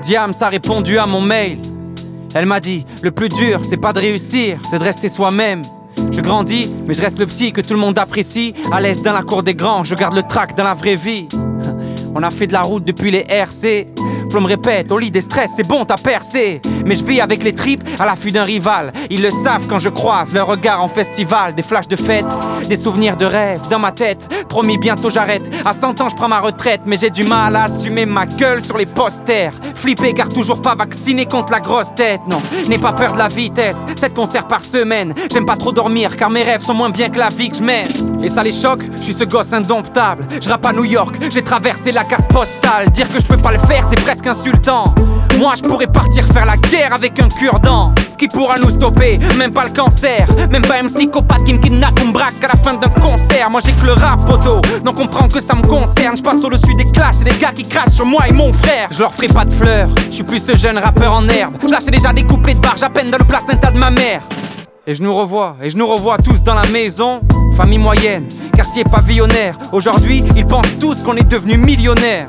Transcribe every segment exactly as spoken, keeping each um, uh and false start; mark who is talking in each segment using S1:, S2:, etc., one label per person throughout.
S1: Diams a répondu à mon mail. Elle m'a dit, le plus dur c'est pas de réussir, c'est de rester soi-même. Je grandis, mais je reste le petit que tout le monde apprécie. À l'aise dans la cour des grands, je garde le track dans la vraie vie. On a fait de la route depuis les R C. Flo me répète, au lit des stress, c'est bon, t'as percé. Mais je vis avec les tripes à l'affût d'un rival. Ils le savent quand je croise leur regard en festival. Des flashs de fête, des souvenirs de rêve dans ma tête. Promis, bientôt j'arrête. À cent ans, je prends ma retraite. Mais j'ai du mal à assumer ma gueule sur les posters. Flippé car toujours pas vacciné contre la grosse tête. Non, n'aie pas peur de la vitesse. sept concerts par semaine. J'aime pas trop dormir car mes rêves sont moins bien que la vie que je mène. Et ça les choque, je suis ce gosse indomptable. Je rappe à New York, j'ai traversé la carte postale. Dire que je peux pas le faire, c'est presque insultant. Moi je pourrais partir faire la guerre avec un cure-dent. Qui pourra nous stopper? Même pas le cancer. Même pas un psychopathe qui me kidnappe ou me braque à la fin d'un concert. Moi j'ai que le rap poteau, donc comprends que ça me concerne. Je passe au-dessus des clashs et des gars qui crachent sur moi et mon frère. Je leur ferai pas de fleurs, je suis plus ce jeune rappeur en herbe. Je lâchais déjà des couplets de barge à peine dans le placenta de ma mère. Et je nous revois, et je nous revois tous dans la maison. Famille moyenne, quartier pavillonnaire. Aujourd'hui, ils pensent tous qu'on est devenus millionnaires.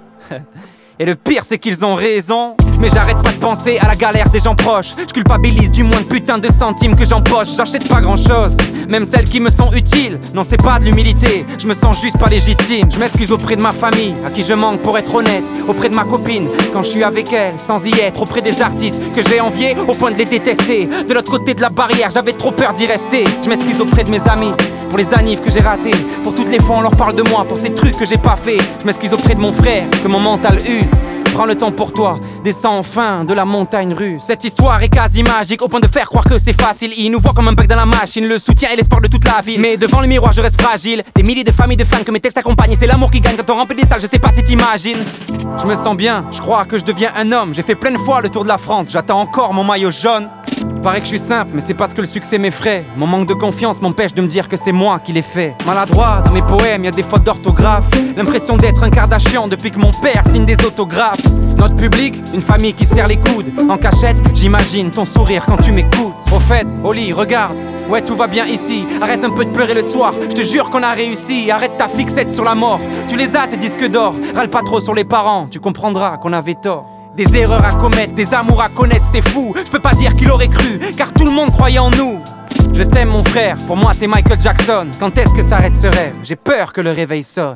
S1: Et le pire c'est qu'ils ont raison. Mais j'arrête pas de penser à la galère des gens proches. Je culpabilise du moins de putain de centimes que j'empoche. J'achète pas grand chose, même celles qui me sont utiles. Non c'est pas de l'humilité, je me sens juste pas légitime. Je m'excuse auprès de ma famille, à qui je manque pour être honnête. Auprès de ma copine, quand je suis avec elle, sans y être. Auprès des artistes que j'ai enviés au point de les détester. De l'autre côté de la barrière, j'avais trop peur d'y rester. Je m'excuse auprès de mes amis, pour les annives que j'ai ratées. Pour toutes les fois on leur parle de moi, pour ces trucs que j'ai pas fait. Je m'excuse auprès de mon frère, que mon mental use. Prends le temps pour toi, descends enfin de la montagne russe. Cette histoire est quasi magique, au point de faire croire que c'est facile. Ils nous voient comme un bug dans la machine, le soutien et l'espoir de toute la ville. Mais devant le miroir je reste fragile. Des milliers de familles de fans que mes textes accompagnent. Et c'est l'amour qui gagne quand on remplit des salles, je sais pas si t'imagines. Je me sens bien, je crois que je deviens un homme. J'ai fait plein de fois le tour de la France, j'attends encore mon maillot jaune. Paraît que je suis simple, mais c'est parce que le succès m'effraie. Mon manque de confiance m'empêche de me dire que c'est moi qui l'ai fait. Maladroit dans mes poèmes, y'a des fautes d'orthographe. L'impression d'être un Kardashian depuis que mon père signe des autographes. Notre public, une famille qui serre les coudes. En cachette, j'imagine ton sourire quand tu m'écoutes. Au fait, Oli, regarde, ouais tout va bien ici. Arrête un peu de pleurer le soir, je te jure qu'on a réussi. Arrête ta fixette sur la mort, tu les as tes disques d'or. Râle pas trop sur les parents, tu comprendras qu'on avait tort. Des erreurs à commettre, des amours à connaître, c'est fou. Je peux pas dire qu'il aurait cru, car tout le monde croyait en nous. Je t'aime mon frère, pour moi t'es Michael Jackson. Quand est-ce que s'arrête ce rêve? J'ai peur que le réveil sonne.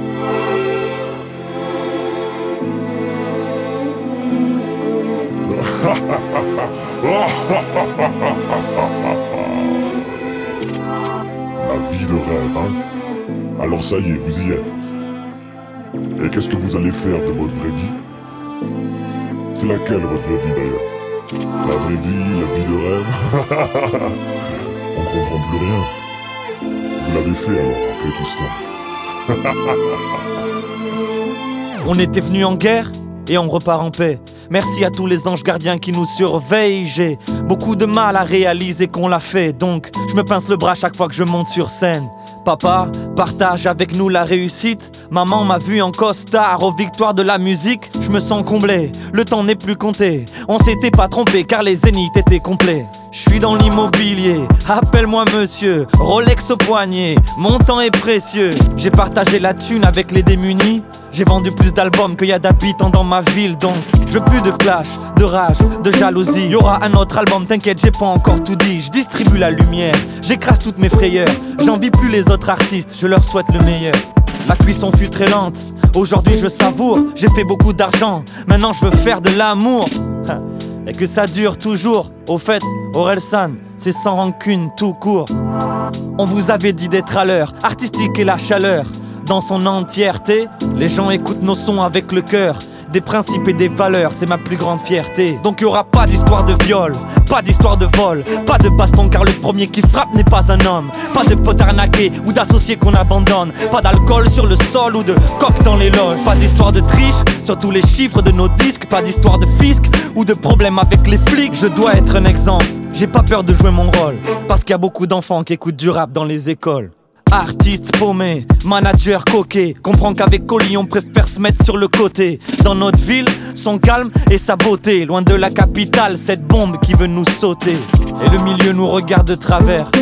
S2: La vie de rêve, hein? Alors ça y est, vous y êtes. Et qu'est-ce que vous allez faire de votre vraie vie? C'est laquelle votre vraie vie d'ailleurs? La vraie vie, la vie de rêve? On comprend plus rien. Vous l'avez fait alors, après tout ce temps.
S3: On était venus en guerre et on repart en paix. Merci à tous les anges gardiens qui nous surveillent. J'ai beaucoup de mal à réaliser qu'on l'a fait. Donc je me pince le bras chaque fois que je monte sur scène. Papa, partage avec nous la réussite. Maman m'a vu en costard aux victoires de la musique. Je me sens comblé, le temps n'est plus compté. On s'était pas trompé car les zéniths étaient complets. Je suis dans l'immobilier, appelle-moi monsieur. Rolex au poignet, mon temps est précieux. J'ai partagé la thune avec les démunis. J'ai vendu plus d'albums qu'il y a d'habitants dans ma ville. Donc je veux plus de clash, de rage, de jalousie. Y'aura un autre album, t'inquiète, j'ai pas encore tout dit. Je distribue la lumière, j'écrase toutes mes frayeurs. J'envie plus les autres artistes, je leur souhaite le meilleur. La cuisson fut très lente, aujourd'hui je savoure. J'ai fait beaucoup d'argent, maintenant je veux faire de l'amour. Et que ça dure toujours. Au fait, Orelsan, c'est sans rancune tout court. On vous avait dit d'être à l'heure, artistique et la chaleur. Dans son entièreté, les gens écoutent nos sons avec le cœur. Des principes et des valeurs, c'est ma plus grande fierté. Donc y'aura pas d'histoire de viol, pas d'histoire de vol, pas de baston car le premier qui frappe n'est pas un homme. Pas de potes arnaqués ou d'associés qu'on abandonne. Pas d'alcool sur le sol ou de coq dans les loges. Pas d'histoire de triche sur tous les chiffres de nos disques. Pas d'histoire de fisc ou de problèmes avec les flics. Je dois être un exemple, j'ai pas peur de jouer mon rôle. Parce qu'il y a beaucoup d'enfants qui écoutent du rap dans les écoles. Artiste paumé, manager coquet. Comprends qu'avec Colis on préfère se mettre sur le côté. Dans notre ville, son calme et sa beauté. Loin de la capitale, cette bombe qui veut nous sauter. Et le milieu nous regarde de travers.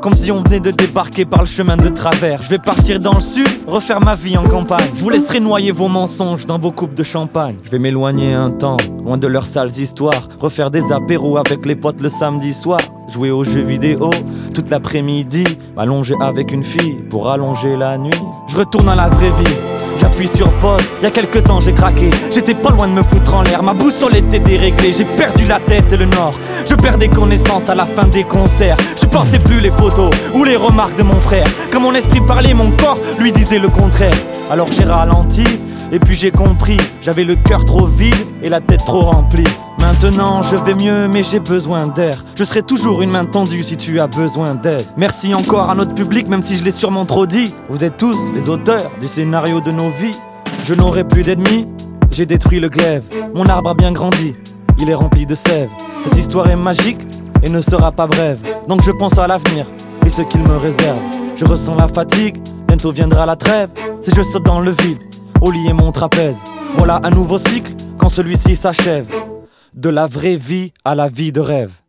S3: comme si on venait de débarquer par le chemin de travers. Je vais partir dans le sud, refaire ma vie en campagne. Je vous laisserai noyer vos mensonges dans vos coupes de champagne. Je vais m'éloigner un temps, loin de leurs sales histoires. Refaire des apéros avec les potes le samedi soir. Jouer aux jeux vidéo toute l'après-midi. M'allonger avec une fille pour allonger la nuit. Je retourne à la vraie vie, j'appuie sur pause. Y'a quelques temps j'ai craqué, j'étais pas loin de me foutre en l'air. Ma boussole était déréglée, j'ai perdu la tête et le nord. Je perds des connaissances à la fin des concerts. Je portais plus les photos ou les remarques de mon frère. Quand mon esprit parlait, mon corps lui disait le contraire. Alors j'ai ralenti et puis j'ai compris. J'avais le cœur trop vide et la tête trop remplie. Maintenant je vais mieux mais j'ai besoin d'air. Je serai toujours une main tendue si tu as besoin d'aide. Merci encore à notre public même si je l'ai sûrement trop dit. Vous êtes tous les auteurs du scénario de nos vies. Je n'aurai plus d'ennemis, j'ai détruit le glaive. Mon arbre a bien grandi, il est rempli de sève. Cette histoire est magique et ne sera pas brève. Donc je pense à l'avenir et ce qu'il me réserve. Je ressens la fatigue, bientôt viendra la trêve. Si je saute dans le vide, au lit et mon trapèze. Voilà un nouveau cycle quand celui-ci s'achève. De la vraie vie à la vie de rêve.